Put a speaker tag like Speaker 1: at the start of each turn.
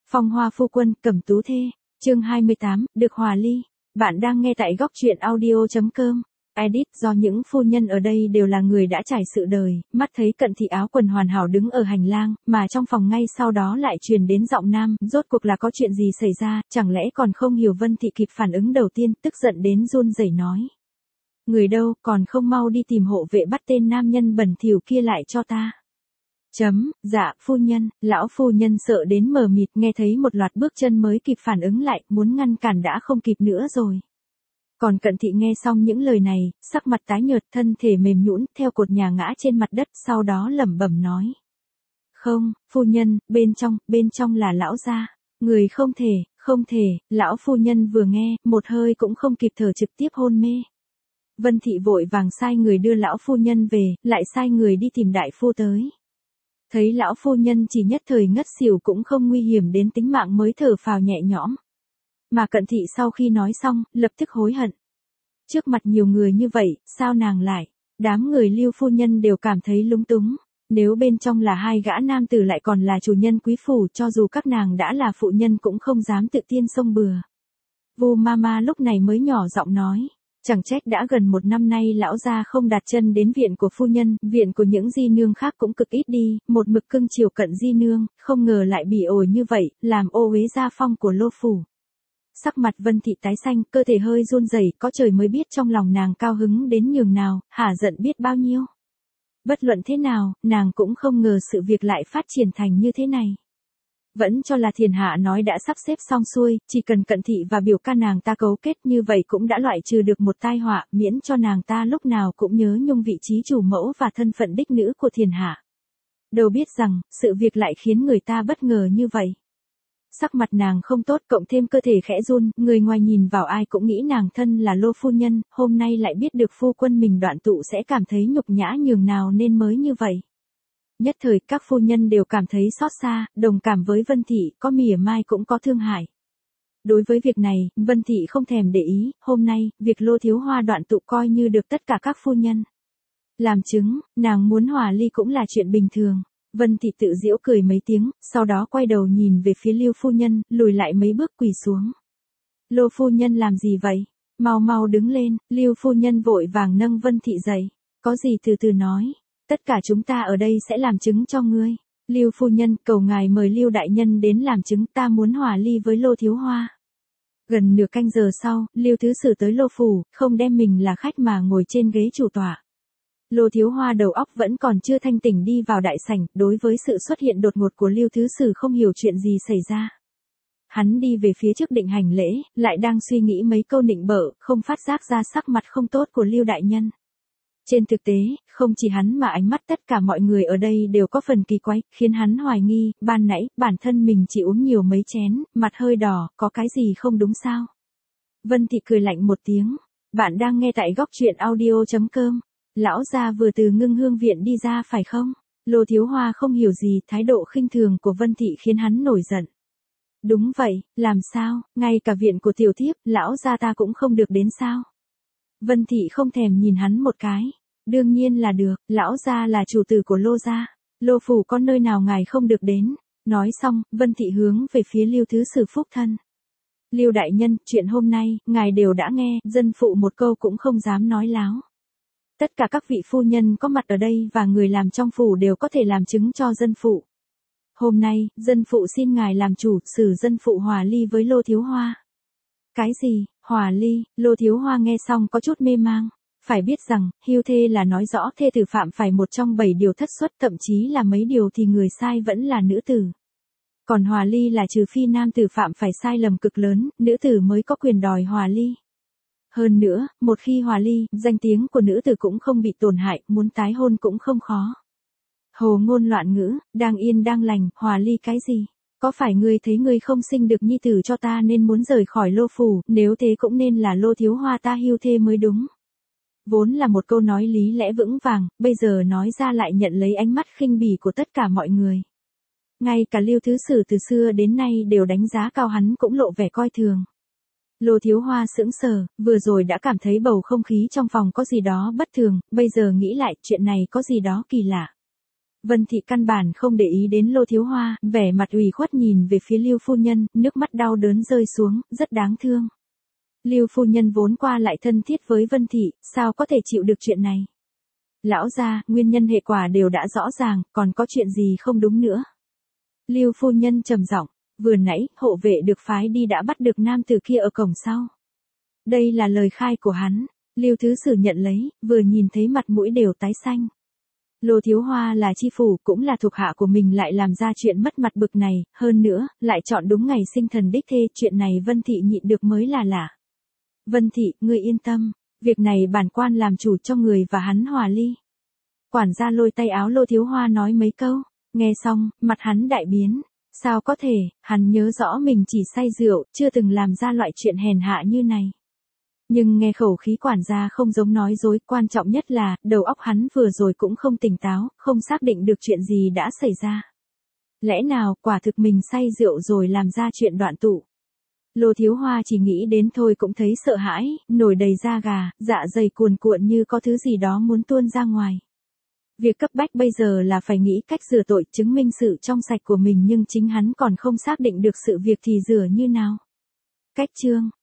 Speaker 1: Phong Hoa phu quân, Cẩm Tú thê. Chương 28, được hòa ly. Bạn đang nghe tại góc truyện audio.com. Edit do những phu nhân ở đây đều là người đã trải sự đời, mắt thấy Cận Thị áo quần hoàn hảo đứng ở hành lang, mà trong phòng ngay sau đó lại truyền đến giọng nam, rốt cuộc là có chuyện gì xảy ra, chẳng lẽ còn không hiểu. Vân Thị kịp phản ứng đầu tiên, tức giận đến run rẩy nói. Người đâu, còn không mau đi tìm hộ vệ bắt tên nam nhân bẩn thỉu kia lại cho ta. Dạ, phu nhân. Lão phu nhân sợ đến mờ mịt, nghe thấy một loạt bước chân mới kịp phản ứng lại, muốn ngăn cản đã không kịp nữa rồi. Còn Cận Thị nghe xong những lời này, sắc mặt tái nhợt, thân thể mềm nhũn, theo cột nhà ngã trên mặt đất, sau đó lẩm bẩm nói. Không, phu nhân, bên trong là lão gia. Người không thể, lão phu nhân vừa nghe, một hơi cũng không kịp thở trực tiếp hôn mê. Vân Thị vội vàng sai người đưa lão phu nhân về, lại sai người đi tìm đại phu tới. Thấy lão phu nhân chỉ nhất thời ngất xỉu cũng không nguy hiểm đến tính mạng mới thở phào nhẹ nhõm. Mà Cận Thị sau khi nói xong, lập tức hối hận. Trước mặt nhiều người như vậy, sao nàng lại? Đám người Lưu phu nhân đều cảm thấy lúng túng. Nếu bên trong là hai gã nam tử lại còn là chủ nhân quý phủ, cho dù các nàng đã là phụ nhân cũng không dám tự tiên xông bừa. Vu Mama lúc này mới nhỏ giọng nói. Chẳng trách đã gần một năm nay lão gia không đặt chân đến viện của phu nhân, viện của những di nương khác cũng cực ít đi, một mực cưng chiều Cận di nương, không ngờ lại bị ổi như vậy, làm ô uế gia phong của lô phủ. Sắc mặt Vân Thị tái xanh, cơ thể hơi run rẩy, có trời mới biết trong lòng nàng cao hứng đến nhường nào, hả giận biết bao nhiêu. Bất luận thế nào, nàng cũng không ngờ sự việc lại phát triển thành như thế này. Vẫn cho là Thiền Hạ nói đã sắp xếp xong xuôi, chỉ cần Cận Thị và biểu ca nàng ta cấu kết như vậy cũng đã loại trừ được một tai họa, miễn cho nàng ta lúc nào cũng nhớ nhung vị trí chủ mẫu và thân phận đích nữ của Thiền Hạ. Đâu biết rằng, sự việc lại khiến người ta bất ngờ như vậy. Sắc mặt nàng không tốt, cộng thêm cơ thể khẽ run, người ngoài nhìn vào ai cũng nghĩ nàng thân là Lô phu nhân, hôm nay lại biết được phu quân mình đoạn tụ sẽ cảm thấy nhục nhã nhường nào nên mới như vậy. Nhất thời các phu nhân đều cảm thấy xót xa, đồng cảm với Vân Thị, có mỉa mai cũng có thương hại. Đối với việc này, Vân Thị không thèm để ý, hôm nay, việc Lô Thiếu Hoa đoạn tụ coi như được tất cả các phu nhân làm chứng, nàng muốn hòa ly cũng là chuyện bình thường. Vân Thị tự giễu cười mấy tiếng, sau đó quay đầu nhìn về phía Lưu phu nhân, lùi lại mấy bước quỳ xuống. Lô phu nhân làm gì vậy? Mau mau đứng lên. Lưu phu nhân vội vàng nâng Vân Thị dậy. Có gì từ từ nói. Tất cả chúng ta ở đây sẽ làm chứng cho ngươi. Lưu phu nhân, cầu ngài mời Lưu đại nhân đến làm chứng, ta muốn hòa ly với Lô Thiếu Hoa. Gần nửa canh giờ sau, Lưu thứ sử tới Lô phủ, không đem mình là khách mà ngồi trên ghế chủ tọa. Lô Thiếu Hoa đầu óc vẫn còn chưa thanh tỉnh đi vào đại sảnh, đối với sự xuất hiện đột ngột của Lưu thứ sử không hiểu chuyện gì xảy ra. Hắn đi về phía trước định hành lễ, lại đang suy nghĩ mấy câu nịnh bợ, không phát giác ra sắc mặt không tốt của Lưu đại nhân. Trên thực tế, không chỉ hắn mà ánh mắt tất cả mọi người ở đây đều có phần kỳ quái, khiến hắn hoài nghi, ban nãy, bản thân mình chỉ uống nhiều mấy chén, mặt hơi đỏ, có cái gì không đúng sao? Vân Thị cười lạnh một tiếng. Bạn đang nghe tại góc truyện audio.com. Lão gia vừa từ Ngưng Hương viện đi ra phải không? Lô Thiếu Hoa không hiểu gì, thái độ khinh thường của Vân Thị khiến hắn nổi giận. Đúng vậy, làm sao, ngay cả viện của tiểu thiếp, lão gia ta cũng không được đến sao? Vân Thị không thèm nhìn hắn một cái. Đương nhiên là được, lão gia là chủ tử của Lô gia. Lô phủ có nơi nào ngài không được đến? Nói xong, Vân Thị hướng về phía Lưu thứ sử phúc thân. Lưu đại nhân, chuyện hôm nay, ngài đều đã nghe, dân phụ một câu cũng không dám nói láo. Tất cả các vị phu nhân có mặt ở đây và người làm trong phủ đều có thể làm chứng cho dân phụ. Hôm nay, dân phụ xin ngài làm chủ, xử dân phụ hòa ly với Lô Thiếu Hoa. Cái gì, hòa ly? Lô Thiếu Hoa nghe xong có chút mê mang. Phải biết rằng, hưu thê là nói rõ thê tử phạm phải một trong 7 điều thất xuất, thậm chí là mấy điều thì người sai vẫn là nữ tử. Còn hòa ly là trừ phi nam tử phạm phải sai lầm cực lớn, nữ tử mới có quyền đòi hòa ly. Hơn nữa, một khi hòa ly, danh tiếng của nữ tử cũng không bị tổn hại, muốn tái hôn cũng không khó. Hồ ngôn loạn ngữ, đang yên đang lành, hòa ly cái gì? Có phải ngươi thấy ngươi không sinh được nhi tử cho ta nên muốn rời khỏi Lô phủ, nếu thế cũng nên là Lô Thiếu Hoa ta hưu thê mới đúng. Vốn là một câu nói lý lẽ vững vàng, bây giờ nói ra lại nhận lấy ánh mắt khinh bỉ của tất cả mọi người. Ngay cả Lưu thứ sử từ xưa đến nay đều đánh giá cao hắn cũng lộ vẻ coi thường. Lô Thiếu Hoa sững sờ, vừa rồi đã cảm thấy bầu không khí trong phòng có gì đó bất thường, bây giờ nghĩ lại chuyện này có gì đó kỳ lạ. Vân Thị căn bản không để ý đến Lô Thiếu Hoa, vẻ mặt ủy khuất nhìn về phía Lưu phu nhân, nước mắt đau đớn rơi xuống, rất đáng thương. Lưu phu nhân vốn qua lại thân thiết với Vân Thị, sao có thể chịu được chuyện này? Lão gia, nguyên nhân hệ quả đều đã rõ ràng, còn có chuyện gì không đúng nữa? Lưu phu nhân trầm giọng, vừa nãy, hộ vệ được phái đi đã bắt được nam tử kia ở cổng sau. Đây là lời khai của hắn, Lưu Thứ Sử nhận lấy, vừa nhìn thấy mặt mũi đều tái xanh. Lô Thiếu Hoa là chi phủ, cũng là thuộc hạ của mình lại làm ra chuyện mất mặt bực này, hơn nữa, lại chọn đúng ngày sinh thần đích thê, chuyện này Vân Thị nhịn được mới là lạ. Vân Thị, ngươi yên tâm, việc này bản quan làm chủ cho người và hắn hòa ly. Quản gia lôi tay áo Lô Thiếu Hoa nói mấy câu, nghe xong, mặt hắn đại biến. Sao có thể, hắn nhớ rõ mình chỉ say rượu, chưa từng làm ra loại chuyện hèn hạ như này. Nhưng nghe khẩu khí quản gia không giống nói dối, quan trọng nhất là, đầu óc hắn vừa rồi cũng không tỉnh táo, không xác định được chuyện gì đã xảy ra. Lẽ nào, quả thực mình say rượu rồi làm ra chuyện đoạn tụ. Lô Thiếu Hoa chỉ nghĩ đến thôi cũng thấy sợ hãi, nổi đầy da gà, dạ dày cuồn cuộn như có thứ gì đó muốn tuôn ra ngoài. Việc cấp bách bây giờ là phải nghĩ cách rửa tội, chứng minh sự trong sạch của mình, nhưng chính hắn còn không xác định được sự việc thì rửa như nào. Cách chương